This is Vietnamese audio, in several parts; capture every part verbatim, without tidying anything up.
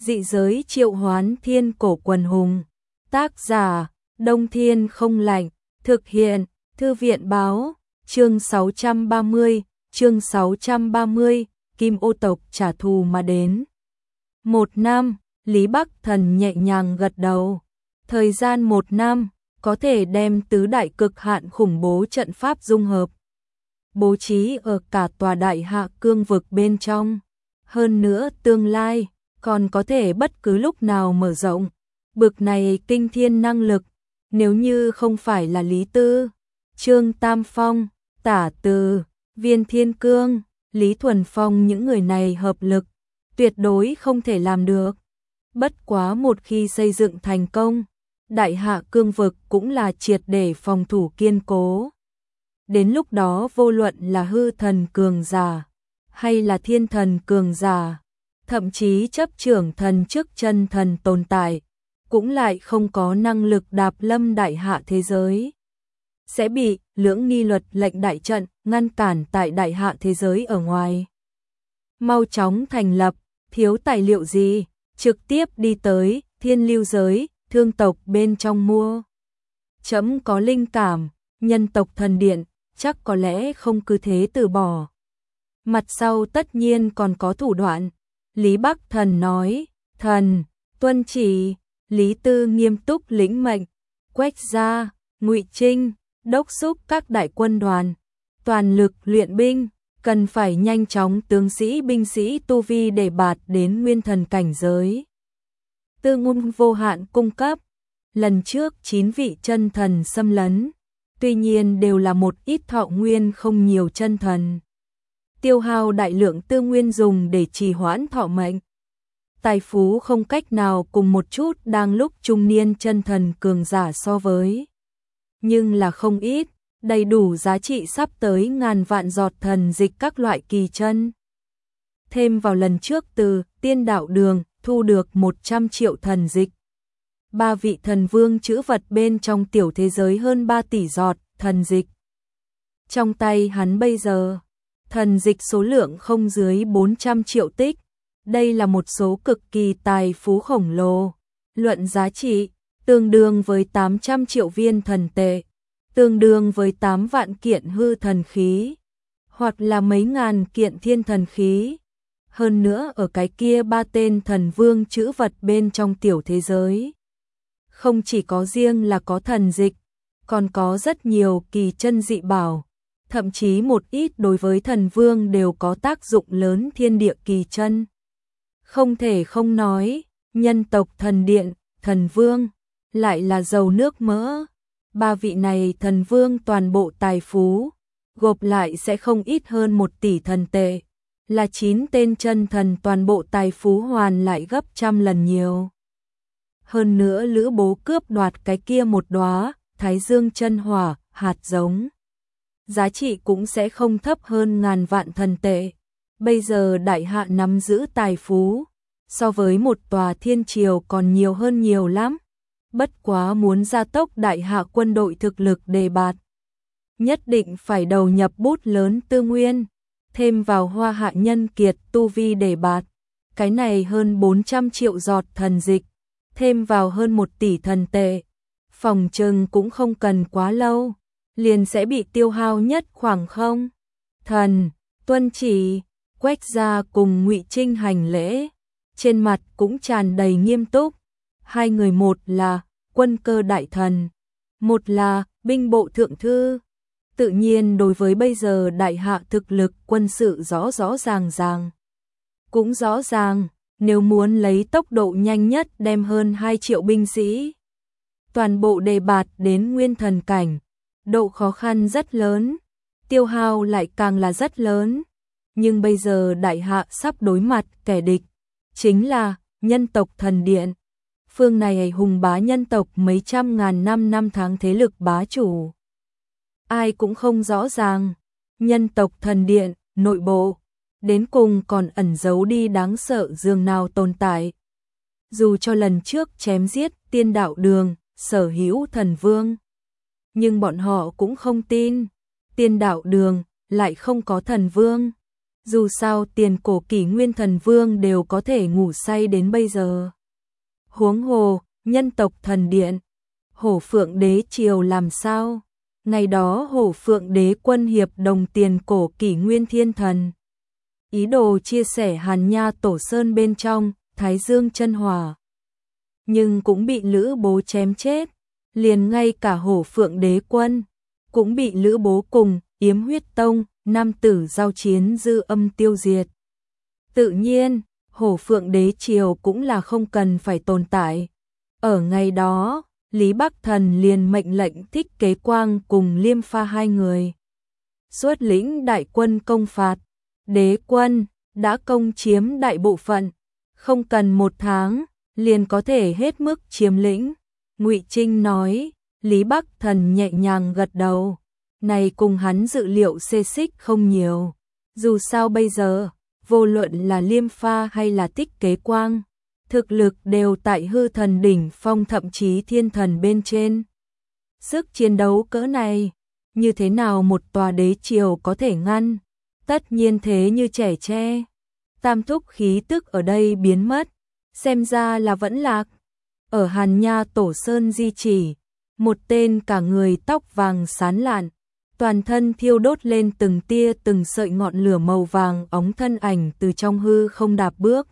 Dị giới triệu hoán thiên cổ quần hùng. Tác giả, Đông Thiên không lạnh. Thực hiện, Thư viện báo. Chương sáu trăm ba mươi, chương sáu trăm ba mươi, Kim Ô tộc trả thù mà đến. Một năm, Lý Bắc Thần nhẹ nhàng gật đầu. Thời gian một năm, có thể đem tứ đại cực hạn khủng bố trận pháp dung hợp. Bố trí ở cả tòa đại hạ cương vực bên trong. Hơn nữa tương lai, còn có thể bất cứ lúc nào mở rộng. Bực này kinh thiên năng lực, nếu như không phải là Lý Tư, Trương Tam Phong, Tả Từ, Viên Thiên Cương, Lý Thuần Phong những người này hợp lực, tuyệt đối không thể làm được. Bất quá một khi xây dựng thành công, đại hạ cương vực cũng là triệt để phòng thủ kiên cố. Đến lúc đó vô luận là hư thần cường giả, hay là thiên thần cường giả, thậm chí chấp trưởng thần trước chân thần tồn tại, cũng lại không có năng lực đạp lâm đại hạ thế giới. Sẽ bị lưỡng nghi luật lệnh đại trận ngăn cản tại đại hạ thế giới ở ngoài. Mau chóng thành lập, thiếu tài liệu gì, trực tiếp đi tới thiên lưu giới, thương tộc bên trong mua. Chấm có linh cảm, nhân tộc thần điện, chắc có lẽ không cứ thế từ bỏ. Mặt sau tất nhiên còn có thủ đoạn. Lý Bắc Thần nói, thần, tuân chỉ. Lý Tư nghiêm túc lĩnh mệnh, Quách Gia, Ngụy Trinh, đốc thúc các đại quân đoàn, toàn lực luyện binh, cần phải nhanh chóng tướng sĩ binh sĩ tu vi để bạt đến nguyên thần cảnh giới. Tư ngôn vô hạn cung cấp, lần trước chín vị chân thần xâm lấn, tuy nhiên đều là một ít thọ nguyên không nhiều chân thần. Tiêu hao đại lượng tư nguyên dùng để trì hoãn thọ mệnh. Tài phú không cách nào cùng một chút đang lúc trung niên chân thần cường giả so với. Nhưng là không ít, đầy đủ giá trị sắp tới ngàn vạn giọt thần dịch các loại kỳ chân. Thêm vào lần trước từ tiên đạo đường thu được một trăm triệu thần dịch. Ba vị thần vương chữ vật bên trong tiểu thế giới hơn ba tỷ giọt thần dịch. Trong tay hắn bây giờ, thần dịch số lượng không dưới bốn trăm triệu tích. Đây là một số cực kỳ tài phú khổng lồ. Luận giá trị, tương đương với tám trăm triệu viên thần tệ, tương đương với tám vạn kiện hư thần khí, hoặc là mấy ngàn kiện thiên thần khí. Hơn nữa ở cái kia ba tên thần vương chữ vật bên trong tiểu thế giới. Không chỉ có riêng là có thần dịch, còn có rất nhiều kỳ chân dị bảo, thậm chí một ít đối với thần vương đều có tác dụng lớn thiên địa kỳ chân. Không thể không nói, nhân tộc thần điện, thần vương, lại là dầu nước mỡ. Ba vị này thần vương toàn bộ tài phú, gộp lại sẽ không ít hơn một tỷ thần tệ, là chín tên chân thần toàn bộ tài phú hoàn lại gấp trăm lần nhiều. Hơn nữa Lữ Bố cướp đoạt cái kia một đóa Thái Dương chân hỏa, hạt giống. Giá trị cũng sẽ không thấp hơn ngàn vạn thần tệ. Bây giờ đại hạ nắm giữ tài phú, so với một tòa thiên triều còn nhiều hơn nhiều lắm. Bất quá muốn gia tốc đại hạ quân đội thực lực đề bạt, nhất định phải đầu nhập bút lớn tư nguyên, thêm vào hoa hạ nhân kiệt tu vi đề bạt. Cái này hơn bốn trăm triệu giọt thần dịch, thêm vào hơn một tỷ thần tệ. Phòng trừng cũng không cần quá lâu, liền sẽ bị tiêu hao nhất khoảng không. Thần, tuân chỉ, Quách Gia cùng Ngụy Trinh hành lễ, trên mặt cũng tràn đầy nghiêm túc. Hai người một là quân cơ đại thần, một là binh bộ thượng thư. Tự nhiên đối với bây giờ đại hạ thực lực quân sự rõ rõ ràng ràng. Cũng rõ ràng, nếu muốn lấy tốc độ nhanh nhất đem hơn hai triệu binh sĩ toàn bộ đề bạt đến nguyên thần cảnh, độ khó khăn rất lớn, tiêu hao lại càng là rất lớn. Nhưng bây giờ đại hạ sắp đối mặt kẻ địch, chính là nhân tộc thần điện. Phương này hùng bá nhân tộc mấy trăm ngàn năm năm tháng thế lực bá chủ. Ai cũng không rõ ràng, nhân tộc thần điện, nội bộ, đến cùng còn ẩn giấu đi đáng sợ dường nào tồn tại. Dù cho lần trước chém giết tiên đạo đường, sở hữu thần vương, nhưng bọn họ cũng không tin, tiên đạo đường lại không có thần vương. Dù sao tiền cổ kỷ nguyên thần vương đều có thể ngủ say đến bây giờ. Huống hồ, nhân tộc thần điện, Hổ Phượng Đế triều làm sao? Ngày đó Hổ Phượng Đế quân hiệp đồng tiền cổ kỷ nguyên thiên thần. Ý đồ chia sẻ Hàn Nha Tổ Sơn bên trong, Thái Dương chân hỏa. Nhưng cũng bị Lữ Bố chém chết. Liền ngay cả Hổ Phượng Đế quân cũng bị Lữ Bố cùng Yếm Huyết Tông, nam tử giao chiến dư âm tiêu diệt. Tự nhiên, Hổ Phượng Đế triều cũng là không cần phải tồn tại. Ở ngày đó, Lý Bắc Thần liền mệnh lệnh Thích Kế Quang cùng Liêm Pha hai người xuất lĩnh đại quân công phạt. Đế quân đã công chiếm đại bộ phận, không cần một tháng liền có thể hết mức chiếm lĩnh. Ngụy Trinh nói. Lý Bắc Thần nhẹ nhàng gật đầu. Này cùng hắn dự liệu xê xích không nhiều. Dù sao bây giờ, vô luận là Liêm Pha hay là Thích Kế Quang, thực lực đều tại hư thần đỉnh phong thậm chí thiên thần bên trên. Sức chiến đấu cỡ này, như thế nào một tòa đế triều có thể ngăn? Tất nhiên thế như trẻ tre. Tam thúc khí tức ở đây biến mất, xem ra là vẫn lạc. Ở Hàn Nha Tổ Sơn di chỉ, một tên cả người tóc vàng sán lạn, toàn thân thiêu đốt lên từng tia từng sợi ngọn lửa màu vàng óng thân ảnh từ trong hư không đạp bước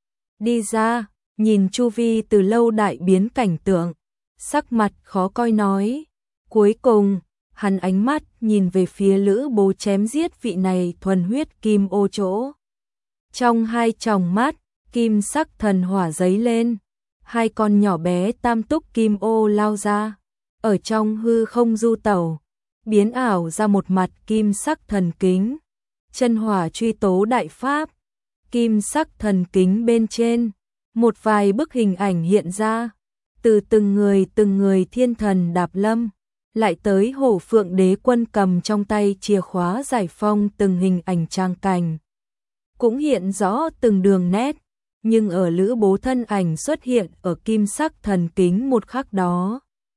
đi ra, nhìn chu vi từ lâu đại biến cảnh tượng, sắc mặt khó coi nói. Cuối cùng, hắn ánh mắt nhìn về phía Lữ Bố chém giết vị này thuần huyết kim ô chỗ. Trong hai tròng mắt, kim sắc thần hỏa giấy lên, hai con nhỏ bé tam túc kim ô lao ra, ở trong hư không du tẩu, biến ảo ra một mặt kim sắc thần kính. Chân hỏa truy tố đại pháp, kim sắc thần kính bên trên, một vài bức hình ảnh hiện ra, từ từng người từng người thiên thần đạp lâm, lại tới Hổ Phượng Đế quân cầm trong tay chìa khóa giải phong từng hình ảnh trang cảnh. Cũng hiện rõ từng đường nét, nhưng ở Lữ Bố thân ảnh xuất hiện ở kim sắc thần kính một khắc đó.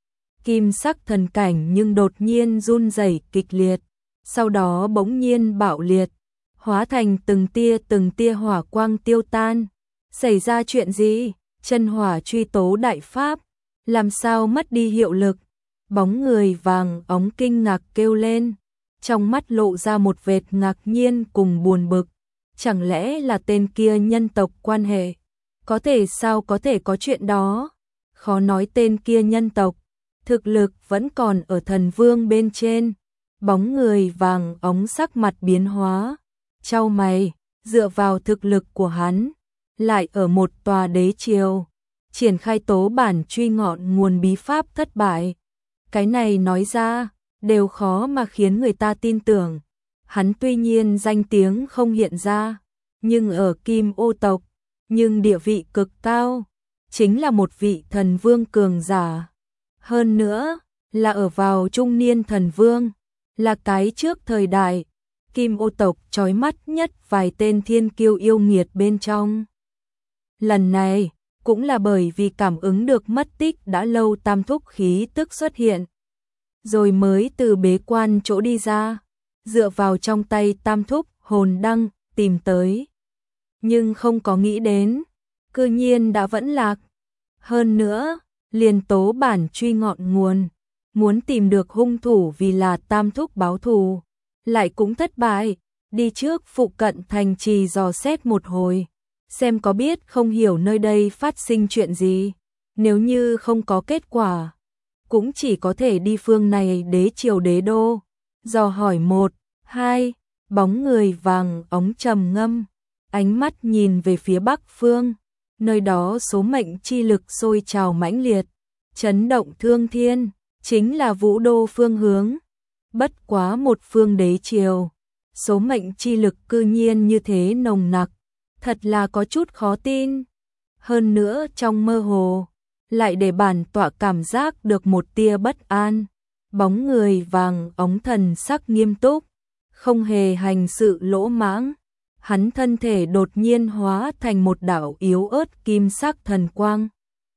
Kim sắc thần cảnh nhưng đột nhiên run rẩy kịch liệt, sau đó bỗng nhiên bạo liệt, hóa thành từng tia từng tia hỏa quang tiêu tan. Xảy ra chuyện gì? Chân hỏa truy tố đại pháp, làm sao mất đi hiệu lực? Bóng người vàng óng kinh ngạc kêu lên, trong mắt lộ ra một vệt ngạc nhiên cùng buồn bực. Chẳng lẽ là tên kia nhân tộc quan hệ? Có thể sao có thể có chuyện đó? Khó nói tên kia nhân tộc, thực lực vẫn còn ở thần vương bên trên. Bóng người vàng óng sắc mặt biến hóa, chau mày, dựa vào thực lực của hắn, lại ở một tòa đế triều, triển khai tố bản truy ngọn nguồn bí pháp thất bại. Cái này nói ra, đều khó mà khiến người ta tin tưởng. Hắn tuy nhiên danh tiếng không hiện ra, nhưng ở Kim Ô tộc, nhưng địa vị cực cao, chính là một vị thần vương cường giả. Hơn nữa, là ở vào trung niên thần vương, là cái trước thời đại, Kim Ô tộc chói mắt nhất vài tên thiên kiêu yêu nghiệt bên trong. Lần này, cũng là bởi vì cảm ứng được mất tích đã lâu tam thúc khí tức xuất hiện, rồi mới từ bế quan chỗ đi ra, dựa vào trong tay tam thúc hồn đăng tìm tới. Nhưng không có nghĩ đến, cư nhiên đã vẫn lạc. Hơn nữa, liền tố bản truy ngọn nguồn, muốn tìm được hung thủ vì là tam thúc báo thù, lại cũng thất bại. Đi trước phụ cận thành trì dò xét một hồi, xem có biết không hiểu nơi đây phát sinh chuyện gì. Nếu như không có kết quả, cũng chỉ có thể đi phương này đế triều đế đô, dò hỏi một, hai. Bóng người vàng óng trầm ngâm, ánh mắt nhìn về phía bắc phương, nơi đó số mệnh chi lực sôi trào mãnh liệt, chấn động thương thiên, chính là Vũ Đô phương hướng. Bất quá một phương đế triều, số mệnh chi lực cư nhiên như thế nồng nặc, thật là có chút khó tin. Hơn nữa trong mơ hồ, lại để bản tọa cảm giác được một tia bất an. Bóng người vàng óng thần sắc nghiêm túc, không hề hành sự lỗ mãng. Hắn thân thể đột nhiên hóa thành một đạo yếu ớt kim sắc thần quang,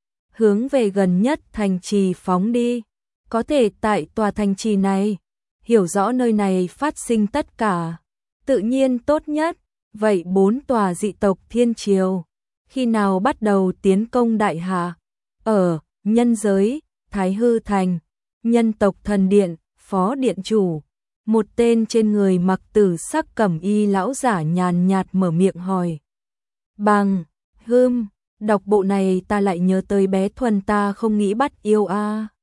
hướng về gần nhất thành trì phóng đi. Có thể tại tòa thành trì này, hiểu rõ nơi này phát sinh tất cả, tự nhiên tốt nhất. vậy bốn tòa dị tộc thiên triều, khi nào bắt đầu tiến công đại hạ? Ở, nhân giới, Thái Hư Thành, nhân tộc thần điện, phó điện chủ. Một tên trên người mặc tử sắc cẩm y lão giả nhàn nhạt mở miệng hỏi. Bằng, hưm, đọc bộ này ta lại nhớ tới bé Thuần ta không nghĩ bắt yêu a.